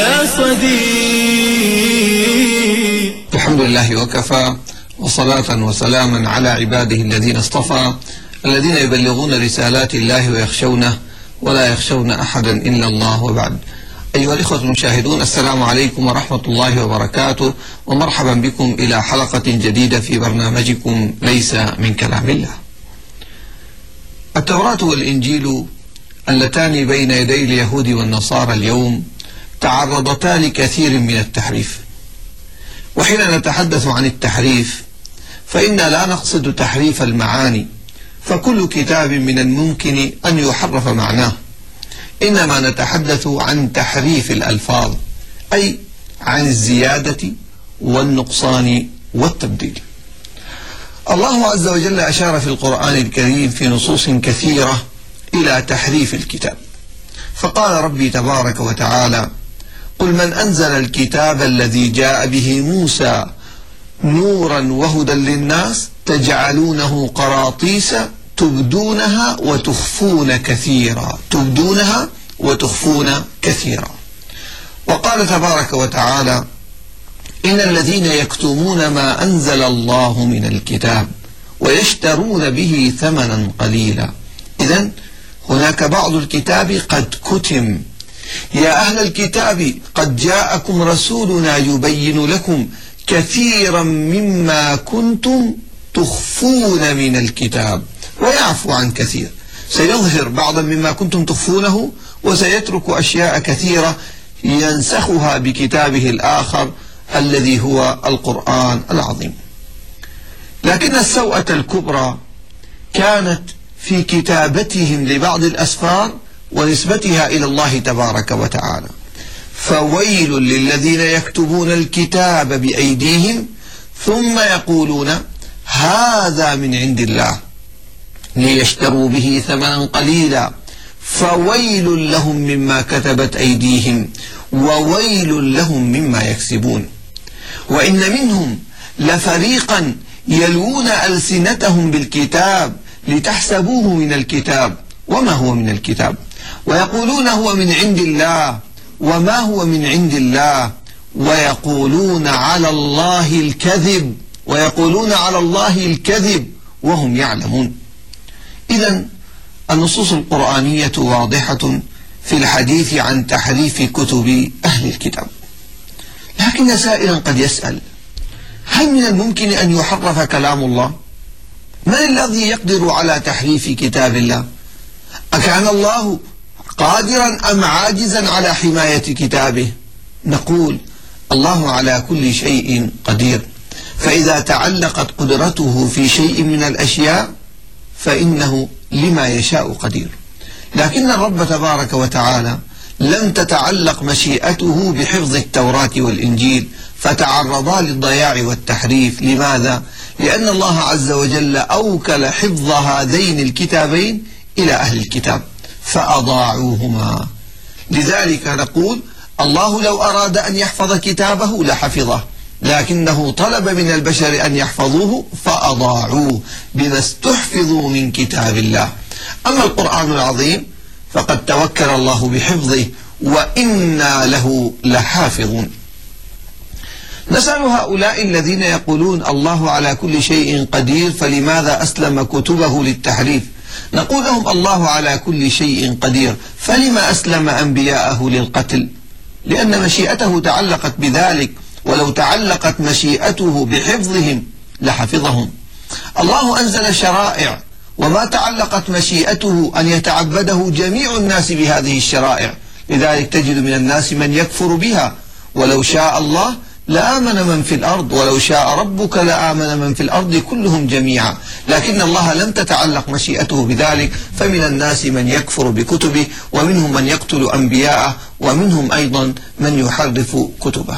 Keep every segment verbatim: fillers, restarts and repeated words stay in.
يا صديق. الحمد لله وكفى، وصلاة وسلاما على عباده الذين اصطفى، الذين يبلغون رسالات الله ويخشونه ولا يخشون أحدا إلا الله. وبعد، أيها الإخوة المشاهدون، السلام عليكم ورحمة الله وبركاته، ومرحبا بكم إلى حلقة جديدة في برنامجكم ليس من كلام الله. التوراة والإنجيل اللتان بين يدي اليهود والنصارى اليوم تعرضتا لكثير من التحريف، وحين نتحدث عن التحريف فإنا لا نقصد تحريف المعاني، فكل كتاب من الممكن أن يحرف معناه، إنما نتحدث عن تحريف الألفاظ، أي عن الزيادة والنقصان والتبديل. الله عز وجل أشار في القرآن الكريم في نصوص كثيرة إلى تحريف الكتاب، فقال ربي تبارك وتعالى: قل من أنزل الكتاب الذي جاء به موسى نورا وهدى للناس تجعلونه قراطيس تبدونها وتخفون كثيرا تبدونها وتخفون كثيرا. وقال تبارك وتعالى: إن الذين يكتمون ما أنزل الله من الكتاب ويشترون به ثمنا قليلا. إذن هناك بعض الكتاب قد كتم. يا أهل الكتاب قد جاءكم رسولنا يبين لكم كثيرا مما كنتم تخفون من الكتاب ويعفو عن كثير. سيظهر بعضا مما كنتم تخفونه وسيترك أشياء كثيرة ينسخها بكتابه الآخر الذي هو القرآن العظيم. لكن السوءة الكبرى كانت في كتابتهم لبعض الأسفار ونسبتها إلى الله تبارك وتعالى. فويل للذين يكتبون الكتاب بأيديهم ثم يقولون هذا من عند الله ليشتروا به ثمنا قليلا فويل لهم مما كتبت أيديهم وويل لهم مما يكسبون. وإن منهم لفريقا يلوون ألسنتهم بالكتاب لتحسبوه من الكتاب وما هو من الكتاب ويقولون هو من عند الله وما هو من عند الله ويقولون على الله الكذب ويقولون على الله الكذب وهم يعلمون. إذن النصوص القرآنية واضحة في الحديث عن تحريف كتب أهل الكتاب. لكن سائلا قد يسأل: هل من الممكن أن يحرف كلام الله؟ من الذي يقدر على تحريف كتاب الله؟ أكان الله قادرا أم عاجزا على حماية كتابه؟ نقول: الله على كل شيء قدير، فإذا تعلقت قدرته في شيء من الأشياء فإنه لما يشاء قدير. لكن الرب تبارك وتعالى لم تتعلق مشيئته بحفظ التوراة والإنجيل فتعرضا للضياع والتحريف. لماذا؟ لأن الله عز وجل أوكل حفظ هذين الكتابين إلى أهل الكتاب فأضاعوهما. لذلك نقول: الله لو أراد أن يحفظ كتابه لحفظه، لكنه طلب من البشر أن يحفظوه فأضاعوه بما استحفظوا من كتاب الله. أما القرآن العظيم فقد توكل الله بحفظه وإنا له لحافظون. نسأل هؤلاء الذين يقولون الله على كل شيء قدير فلماذا أسلم كتبه للتحريف؟ نقول لهم: الله على كل شيء قدير، فلما أسلم أنبياءه للقتل؟ لأن مشيئته تعلقت بذلك، ولو تعلقت مشيئته بحفظهم لحفظهم. الله أنزل شرائع وما تعلقت مشيئته أن يتعبده جميع الناس بهذه الشرائع، لذلك تجد من الناس من يكفر بها. ولو شاء الله لآمن من في الأرض ولو شاء ربك لآمن من في الأرض كلهم جميعا، لكن الله لم تتعلق مشيئته بذلك، فمن الناس من يكفر بكتبه ومنهم من يقتل أنبياءه ومنهم أيضا من يحرف كتبه.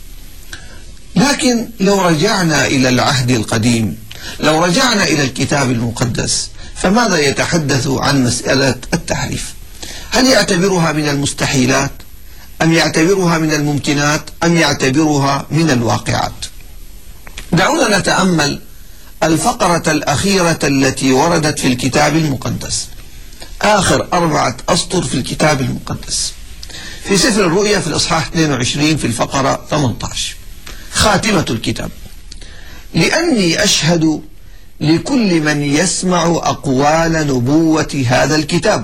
لكن لو رجعنا إلى العهد القديم، لو رجعنا إلى الكتاب المقدس، فماذا يتحدث عن مسألة التحريف؟ هل يعتبرها من المستحيلات أم يعتبرها من الممكنات أم يعتبرها من الواقعات؟ دعونا نتأمل الفقرة الأخيرة التي وردت في الكتاب المقدس، آخر أربعة أسطر في الكتاب المقدس. في سفر الرؤيا في الإصحاح اثنين وعشرين في الفقرة ثمانية عشر. خاتمة الكتاب: لأني أشهد لكل من يسمع أقوال نبوة هذا الكتاب،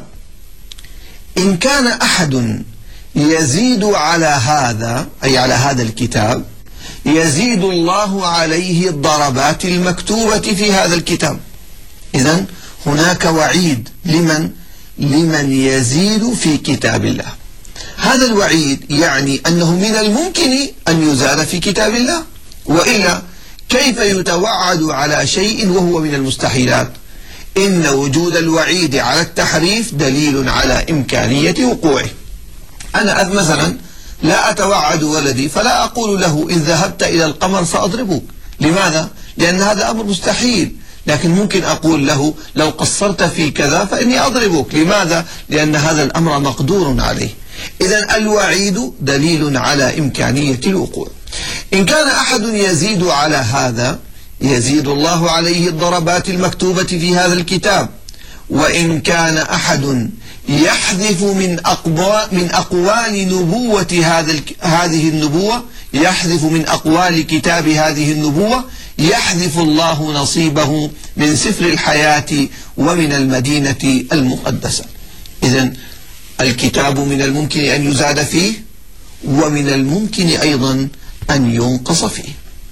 إن كان أحد يزيد على هذا، أي على هذا الكتاب، يزيد الله عليه الضربات المكتوبة في هذا الكتاب. إذن هناك وعيد لمن لمن يزيد في كتاب الله. هذا الوعيد يعني أنه من الممكن أن يزاد في كتاب الله، وإلا كيف يتوعد على شيء وهو من المستحيلات؟ إن وجود الوعيد على التحريف دليل على إمكانية وقوعه. أنا مثلا لا أتوعد ولدي فلا أقول له إن ذهبت إلى القمر سأضربك. لماذا؟ لأن هذا أمر مستحيل. لكن ممكن أقول له لو قصرت في كذا فإني أضربك. لماذا؟ لأن هذا الأمر مقدور عليه. إذن الوعيد دليل على إمكانية الوقوع. إن كان أحد يزيد على هذا، يزيد الله عليه الضربات المكتوبة في هذا الكتاب. وإن كان أحد يحذف من أقوال من أقوال نبوة هذا هذه النبوة، يحذف من أقوال كتاب هذه النبوة، يحذف الله نصيبه من سفر الحياة ومن المدينة المقدسة. إذن الكتاب من الممكن أن يزاد فيه، ومن الممكن أيضا أن ينقص فيه.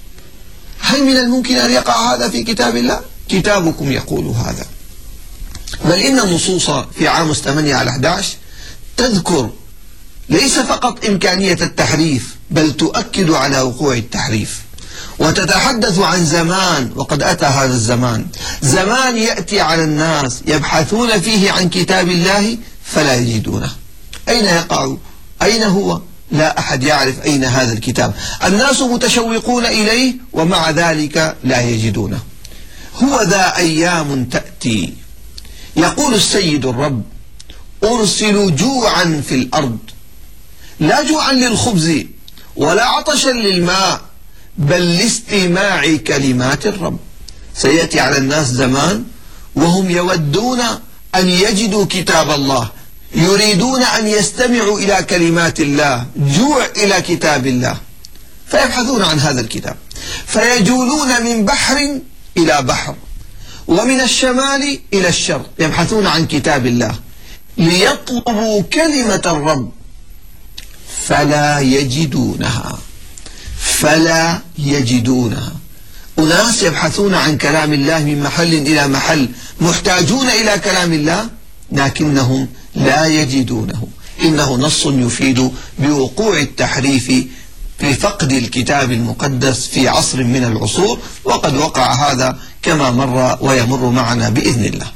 هل من الممكن أن يقع هذا في كتاب الله؟ كتابكم يقول هذا. بل إن النصوص في عاموس ثمانية على أحد عشر تذكر ليس فقط إمكانية التحريف، بل تؤكد على وقوع التحريف، وتتحدث عن زمان، وقد أتى هذا الزمان، زمان يأتي على الناس يبحثون فيه عن كتاب الله فلا يجدونه. أين يقع؟ أين هو؟ لا أحد يعرف أين هذا الكتاب. الناس متشوقون إليه ومع ذلك لا يجدونه. هو ذا أيام تأتي يقول السيد الرب: أرسل جوعا في الأرض، لا جوعا للخبز ولا عطشا للماء، بل لاستماع كلمات الرب. سيأتي على الناس زمان وهم يودون أن يجدوا كتاب الله، يريدون أن يستمعوا إلى كلمات الله، جوع إلى كتاب الله، فيبحثون عن هذا الكتاب، فيجولون من بحر إلى بحر ومن الشمال إلى الشرق، يبحثون عن كتاب الله ليطلبوا كلمة الرب فلا يجدونها. فلا يجدونها. أناس يبحثون عن كلام الله من محل إلى محل، محتاجون إلى كلام الله لكنهم لا يجدونه. إنه نص يفيد بوقوع التحريف في فقد الكتاب المقدس في عصر من العصور، وقد وقع هذا كما مر ويمر معنا بإذن الله.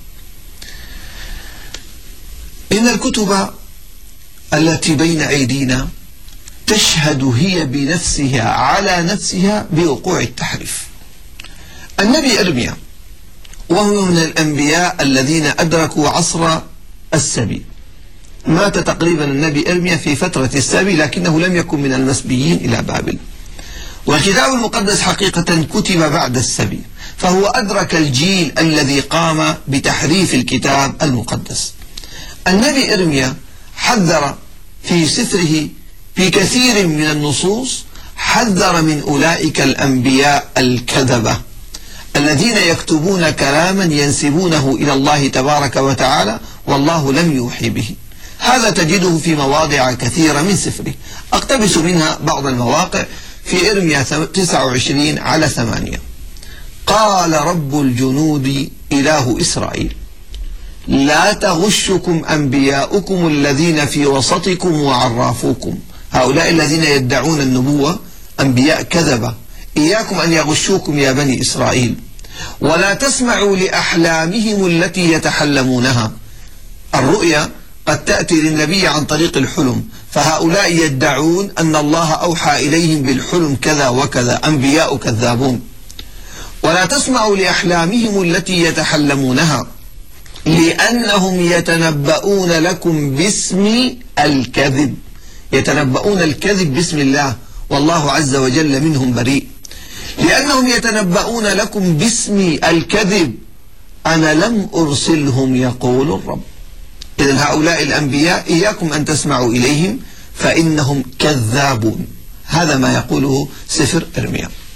إن الكتب التي بين أيدينا تشهد هي بنفسها على نفسها بوقوع التحريف. النبي إرميا وهو من الأنبياء الذين أدركوا عصر السبي، مات تقريبا النبي إرميا في فترة السبي، لكنه لم يكن من المسبيين إلى بابل، والكتاب المقدس حقيقة كتب بعد السبي، فهو أدرك الجيل الذي قام بتحريف الكتاب المقدس. النبي إرميا حذر في سفره في كثير من النصوص، حذر من أولئك الأنبياء الكذبة الذين يكتبون كلاما ينسبونه إلى الله تبارك وتعالى والله لم يوحي به. هذا تجده في مواضع كثيرة من سفره، أقتبس منها بعض المواقع. في إرميا تسعة وعشرين على ثمانية: قال رب الجنود إله إسرائيل: لا تغشكم أنبياؤكم الذين في وسطكم وعرافوكم. هؤلاء الذين يدعون النبوة أنبياء كذبة، إياكم أن يغشوكم يا بني إسرائيل، ولا تسمعوا لأحلامهم التي يتحلمونها. الرؤيا قد تأتي للنبي عن طريق الحلم، فهؤلاء يدعون أن الله أوحى إليهم بالحلم كذا وكذا، أنبياء كذابون. ولا تسمعوا لأحلامهم التي يتحلمونها لأنهم يتنبؤون لكم باسم الكذب. يتنبؤون الكذب باسم الله، والله عز وجل منهم بريء. لأنهم يتنبؤون لكم باسم الكذب، أنا لم أرسلهم يقول الرب. إذن هؤلاء الأنبياء إياكم أن تسمعوا إليهم، فإنهم كذابون. هذا ما يقوله سفر إرميا.